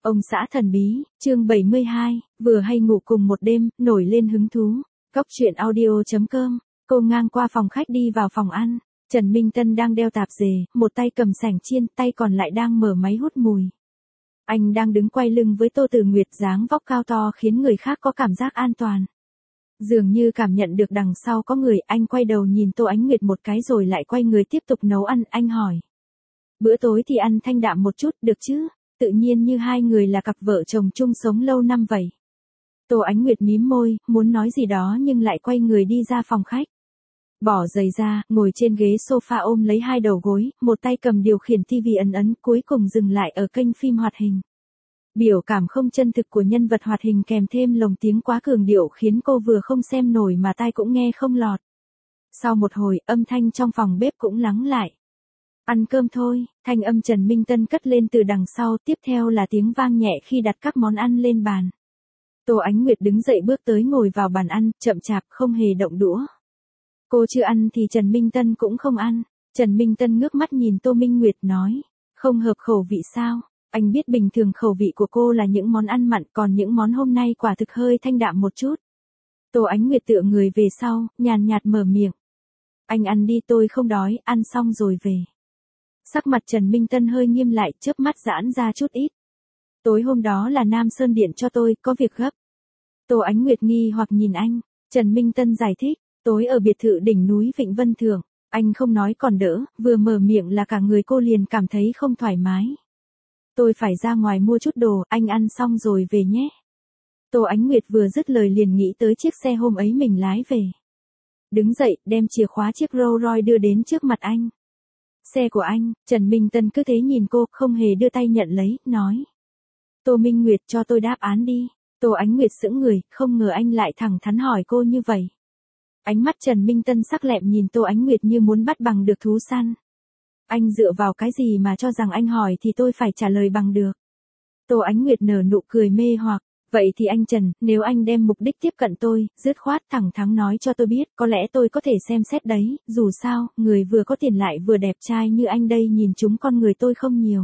Ông xã thần bí, chương 72, vừa hay ngủ cùng một đêm, nổi lên hứng thú. Cóc truyện audio.com, cô ngang qua phòng khách đi vào phòng ăn. Trần Minh Tân đang đeo tạp dề, một tay cầm sành chiên, tay còn lại đang mở máy hút mùi. Anh đang đứng quay lưng với Tô Tử Nguyệt, dáng vóc cao to khiến người khác có cảm giác an toàn. Dường như cảm nhận được đằng sau có người, anh quay đầu nhìn Tô Ánh Nguyệt một cái rồi lại quay người tiếp tục nấu ăn, anh hỏi. Bữa tối thì ăn thanh đạm một chút, được chứ? Tự nhiên như hai người là cặp vợ chồng chung sống lâu năm vậy. Tô Ánh Nguyệt mím môi, muốn nói gì đó nhưng lại quay người đi ra phòng khách. Bỏ giày ra, ngồi trên ghế sofa ôm lấy hai đầu gối, một tay cầm điều khiển tivi ấn, cuối cùng dừng lại ở kênh phim hoạt hình. Biểu cảm không chân thực của nhân vật hoạt hình kèm thêm lồng tiếng quá cường điệu khiến cô vừa không xem nổi mà tai cũng nghe không lọt. Sau một hồi, âm thanh trong phòng bếp cũng lắng lại. Ăn cơm thôi, thanh âm Trần Minh Tân cất lên từ đằng sau, tiếp theo là tiếng vang nhẹ khi đặt các món ăn lên bàn. Tô Ánh Nguyệt đứng dậy bước tới ngồi vào bàn ăn, chậm chạp không hề động đũa. Cô chưa ăn thì Trần Minh Tân cũng không ăn. Trần Minh Tân ngước mắt nhìn Tô Minh Nguyệt nói, không hợp khẩu vị sao? Anh biết bình thường khẩu vị của cô là những món ăn mặn, còn những món hôm nay quả thực hơi thanh đạm một chút. Tô Ánh Nguyệt tựa người về sau, nhàn nhạt mở miệng. Anh ăn đi, tôi không đói, ăn xong rồi về. Sắc mặt Trần Minh Tân hơi nghiêm lại, chớp mắt giãn ra chút ít. Tối hôm đó là Nam Sơn điện cho tôi, có việc gấp. Tô Ánh Nguyệt nghi hoặc nhìn anh. Trần Minh Tân giải thích, tối ở biệt thự đỉnh núi Vịnh Vân Thượng. Anh không nói còn đỡ, vừa mở miệng là cả người cô liền cảm thấy không thoải mái. Tôi phải ra ngoài mua chút đồ, anh ăn xong rồi về nhé. Tô Ánh Nguyệt vừa dứt lời liền nghĩ tới chiếc xe hôm ấy mình lái về. Đứng dậy, đem chìa khóa chiếc Rolls Royce đưa đến trước mặt anh. Xe của anh. Trần Minh Tân cứ thế nhìn cô, không hề đưa tay nhận lấy, nói. Tô Minh Nguyệt, cho tôi đáp án đi. Tô Ánh Nguyệt sững người, không ngờ anh lại thẳng thắn hỏi cô như vậy. Ánh mắt Trần Minh Tân sắc lẹm nhìn Tô Ánh Nguyệt như muốn bắt bằng được thú săn. Anh dựa vào cái gì mà cho rằng anh hỏi thì tôi phải trả lời bằng được. Tô Ánh Nguyệt nở nụ cười mê hoặc. Vậy thì anh Trần, nếu anh đem mục đích tiếp cận tôi, dứt khoát thẳng thắn nói cho tôi biết, có lẽ tôi có thể xem xét đấy, dù sao, người vừa có tiền lại vừa đẹp trai như anh đây nhìn chúng con người tôi không nhiều.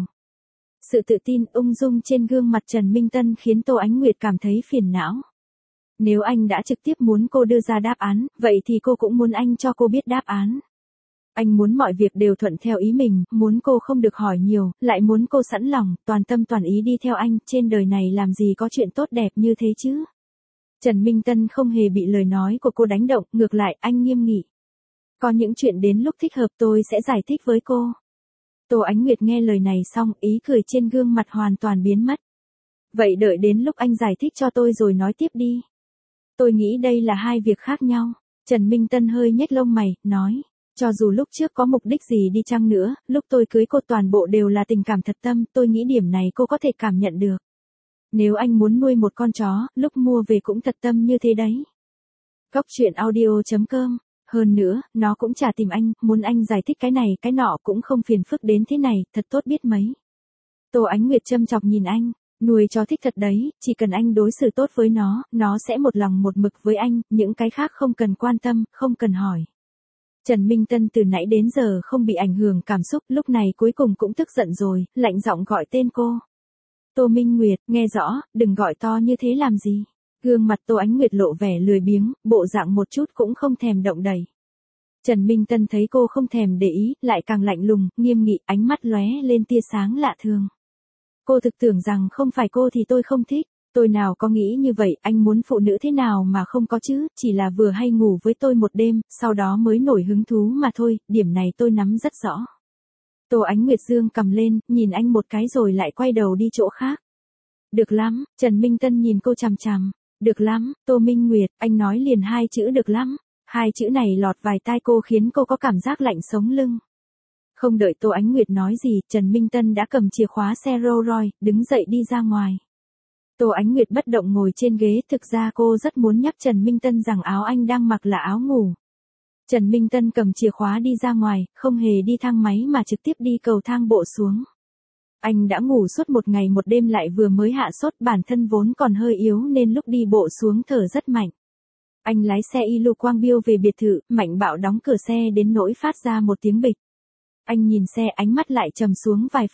Sự tự tin, ung dung trên gương mặt Trần Minh Tân khiến Tô Ánh Nguyệt cảm thấy phiền não. Nếu anh đã trực tiếp muốn cô đưa ra đáp án, vậy thì cô cũng muốn anh cho cô biết đáp án. Anh muốn mọi việc đều thuận theo ý mình, muốn cô không được hỏi nhiều, lại muốn cô sẵn lòng, toàn tâm toàn ý đi theo anh, trên đời này làm gì có chuyện tốt đẹp như thế chứ. Trần Minh Tân không hề bị lời nói của cô đánh động, ngược lại, anh nghiêm nghị. Có những chuyện đến lúc thích hợp tôi sẽ giải thích với cô. Tô Ánh Nguyệt nghe lời này xong, ý cười trên gương mặt hoàn toàn biến mất. Vậy đợi đến lúc anh giải thích cho tôi rồi nói tiếp đi. Tôi nghĩ đây là hai việc khác nhau. Trần Minh Tân hơi nhếch lông mày, nói. Cho dù lúc trước có mục đích gì đi chăng nữa, lúc tôi cưới cô toàn bộ đều là tình cảm thật tâm, tôi nghĩ điểm này cô có thể cảm nhận được. Nếu anh muốn nuôi một con chó, lúc mua về cũng thật tâm như thế đấy. Cóc truyện audio.com. Hơn nữa, nó cũng chả tìm anh, muốn anh giải thích cái này cái nọ cũng không phiền phức đến thế này, thật tốt biết mấy. Tô Ánh Nguyệt châm chọc nhìn anh, nuôi chó thích thật đấy, chỉ cần anh đối xử tốt với nó sẽ một lòng một mực với anh, những cái khác không cần quan tâm, không cần hỏi. Trần Minh Tân từ nãy đến giờ không bị ảnh hưởng cảm xúc, lúc này cuối cùng cũng tức giận rồi, lạnh giọng gọi tên cô. Tô Minh Nguyệt, nghe rõ, đừng gọi to như thế làm gì. Gương mặt Tô Ánh Nguyệt lộ vẻ lười biếng, bộ dạng một chút cũng không thèm động đậy. Trần Minh Tân thấy cô không thèm để ý, lại càng lạnh lùng, nghiêm nghị, ánh mắt lóe lên tia sáng lạ thường. Cô thực tưởng rằng không phải cô thì tôi không thích. Tôi nào có nghĩ như vậy, anh muốn phụ nữ thế nào mà không có chứ, chỉ là vừa hay ngủ với tôi một đêm, sau đó mới nổi hứng thú mà thôi, điểm này tôi nắm rất rõ. Tô Ánh Nguyệt dương cầm lên, nhìn anh một cái rồi lại quay đầu đi chỗ khác. Được lắm, Trần Minh Tân nhìn cô chằm chằm. Được lắm, Tô Minh Nguyệt, anh nói liền hai chữ được lắm. Hai chữ này lọt vài tai cô khiến cô có cảm giác lạnh sống lưng. Không đợi Tô Ánh Nguyệt nói gì, Trần Minh Tân đã cầm chìa khóa xe Rolls Royce, đứng dậy đi ra ngoài. Tô Ánh Nguyệt bất động ngồi trên ghế, thực ra cô rất muốn nhắc Trần Minh Tân rằng áo anh đang mặc là áo ngủ. Trần Minh Tân cầm chìa khóa đi ra ngoài, không hề đi thang máy mà trực tiếp đi cầu thang bộ xuống. Anh đã ngủ suốt một ngày một đêm lại vừa mới hạ sốt, bản thân vốn còn hơi yếu nên lúc đi bộ xuống thở rất mạnh. Anh lái xe y lu quang biêu về biệt thự, mạnh bạo đóng cửa xe đến nỗi phát ra một tiếng bịch. Anh nhìn xe, ánh mắt lại trầm xuống vài phần.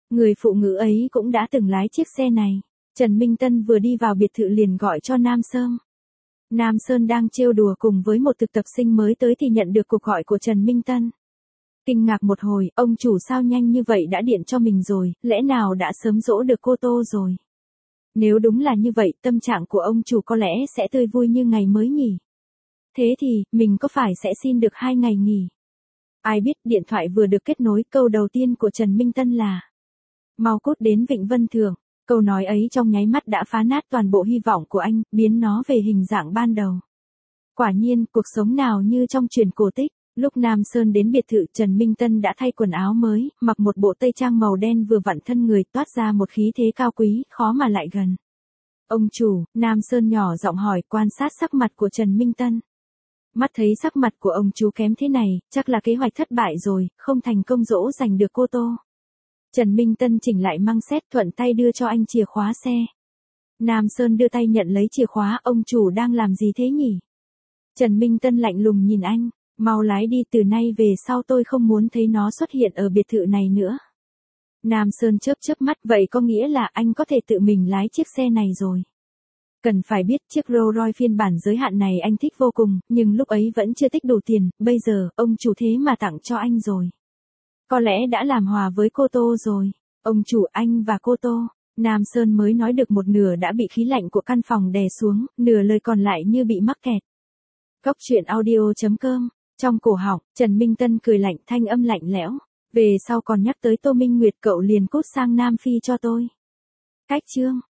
Người phụ nữ ấy cũng đã từng lái chiếc xe này. Trần Minh Tân vừa đi vào biệt thự liền gọi cho Nam Sơn. Nam Sơn đang trêu đùa cùng với một thực tập sinh mới tới thì nhận được cuộc gọi của Trần Minh Tân. Kinh ngạc một hồi, ông chủ sao nhanh như vậy đã điện cho mình rồi, lẽ nào đã sớm dỗ được cô Tô rồi. Nếu đúng là như vậy, tâm trạng của ông chủ có lẽ sẽ tươi vui như ngày mới nhỉ. Thế thì, mình có phải sẽ xin được 2 ngày nghỉ? Ai biết điện thoại vừa được kết nối, câu đầu tiên của Trần Minh Tân là mau cút đến Vịnh Vân Thượng. Câu nói ấy trong nháy mắt đã phá nát toàn bộ hy vọng của anh, biến nó về hình dạng ban đầu. Quả nhiên, cuộc sống nào như trong truyền cổ tích. Lúc Nam Sơn đến biệt thự, Trần Minh Tân đã thay quần áo mới, mặc một bộ tây trang màu đen vừa vặn thân người, toát ra một khí thế cao quý, khó mà lại gần. Ông chủ, Nam Sơn nhỏ giọng hỏi, quan sát sắc mặt của Trần Minh Tân. Mắt thấy sắc mặt của ông chú kém thế này, chắc là kế hoạch thất bại rồi, không thành công dỗ dành được cô Tô. Trần Minh Tân chỉnh lại măng xét, thuận tay đưa cho anh chìa khóa xe. Nam Sơn đưa tay nhận lấy chìa khóa, ông chủ đang làm gì thế nhỉ? Trần Minh Tân lạnh lùng nhìn anh, mau lái đi, từ nay về sau tôi không muốn thấy nó xuất hiện ở biệt thự này nữa. Nam Sơn chớp chớp mắt, vậy có nghĩa là anh có thể tự mình lái chiếc xe này rồi. Cần phải biết chiếc Rolls Royce phiên bản giới hạn này anh thích vô cùng, nhưng lúc ấy vẫn chưa tích đủ tiền, bây giờ, ông chủ thế mà tặng cho anh rồi. Có lẽ đã làm hòa với cô Tô rồi. Ông chủ, anh và cô Tô. Nam Sơn mới nói được một nửa đã bị khí lạnh của căn phòng đè xuống, nửa lời còn lại như bị mắc kẹt. Góc truyện audio.com. Trong cổ họng, Trần Minh Tân cười lạnh, thanh âm lạnh lẽo. Về sau còn nhắc tới Tô Minh Nguyệt cậu liền cút sang Nam Phi cho tôi. Cách chương.